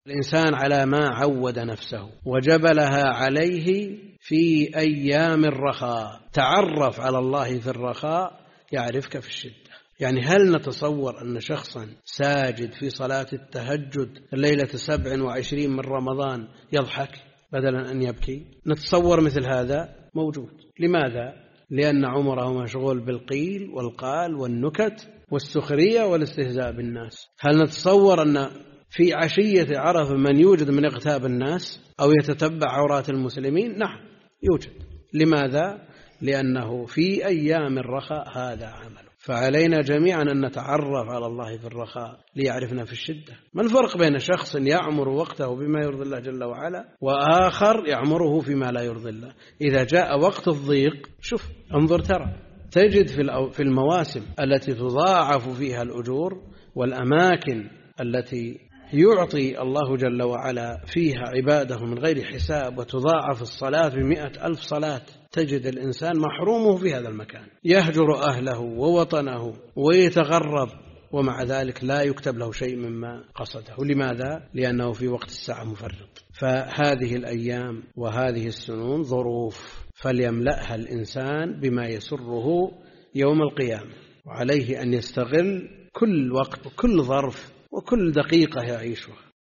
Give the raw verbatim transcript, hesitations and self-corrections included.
الإنسان على ما عود نفسه وجبلها عليه في أيام الرخاء. تعرف على الله في الرخاء يعرفك في الشدة. يعني هل نتصور أن شخصا ساجد في صلاة التهجد الليلة سبع وعشرين من رمضان يضحك بدلا أن يبكي؟ نتصور مثل هذا؟ موجود. لماذا؟ لأن عمره مشغول بالقيل والقال والنكت والسخرية والاستهزاء بالناس. هل نتصور أن في عشية عرفة من يوجد من اغتاب الناس أو يتتبع عورات المسلمين؟ نعم يوجد. لماذا؟ لأنه في أيام الرخاء هذا عمله. فعلينا جميعا أن نتعرف على الله في الرخاء ليعرفنا في الشدة. ما الفرق بين شخص يعمر وقته بما يرضي الله جل وعلا وآخر يعمره فيما لا يرضي الله؟ إذا جاء وقت الضيق شوف انظر ترى تجد في المواسم التي تضاعف فيها الأجور والأماكن التي يعطي الله جل وعلا فيها عباده من غير حساب وتضاعف الصلاة بمئة ألف صلاة، تجد الإنسان محرومه في هذا المكان يهجر أهله ووطنه ويتغرب ومع ذلك لا يكتب له شيء مما قصده. لماذا؟ لأنه في وقت الساعة مفرط. فهذه الأيام وهذه السنون ظروف فليملأها الإنسان بما يسره يوم القيامة، وعليه أن يستغل كل وقت وكل ظرف وكل دقيقة يعيشها.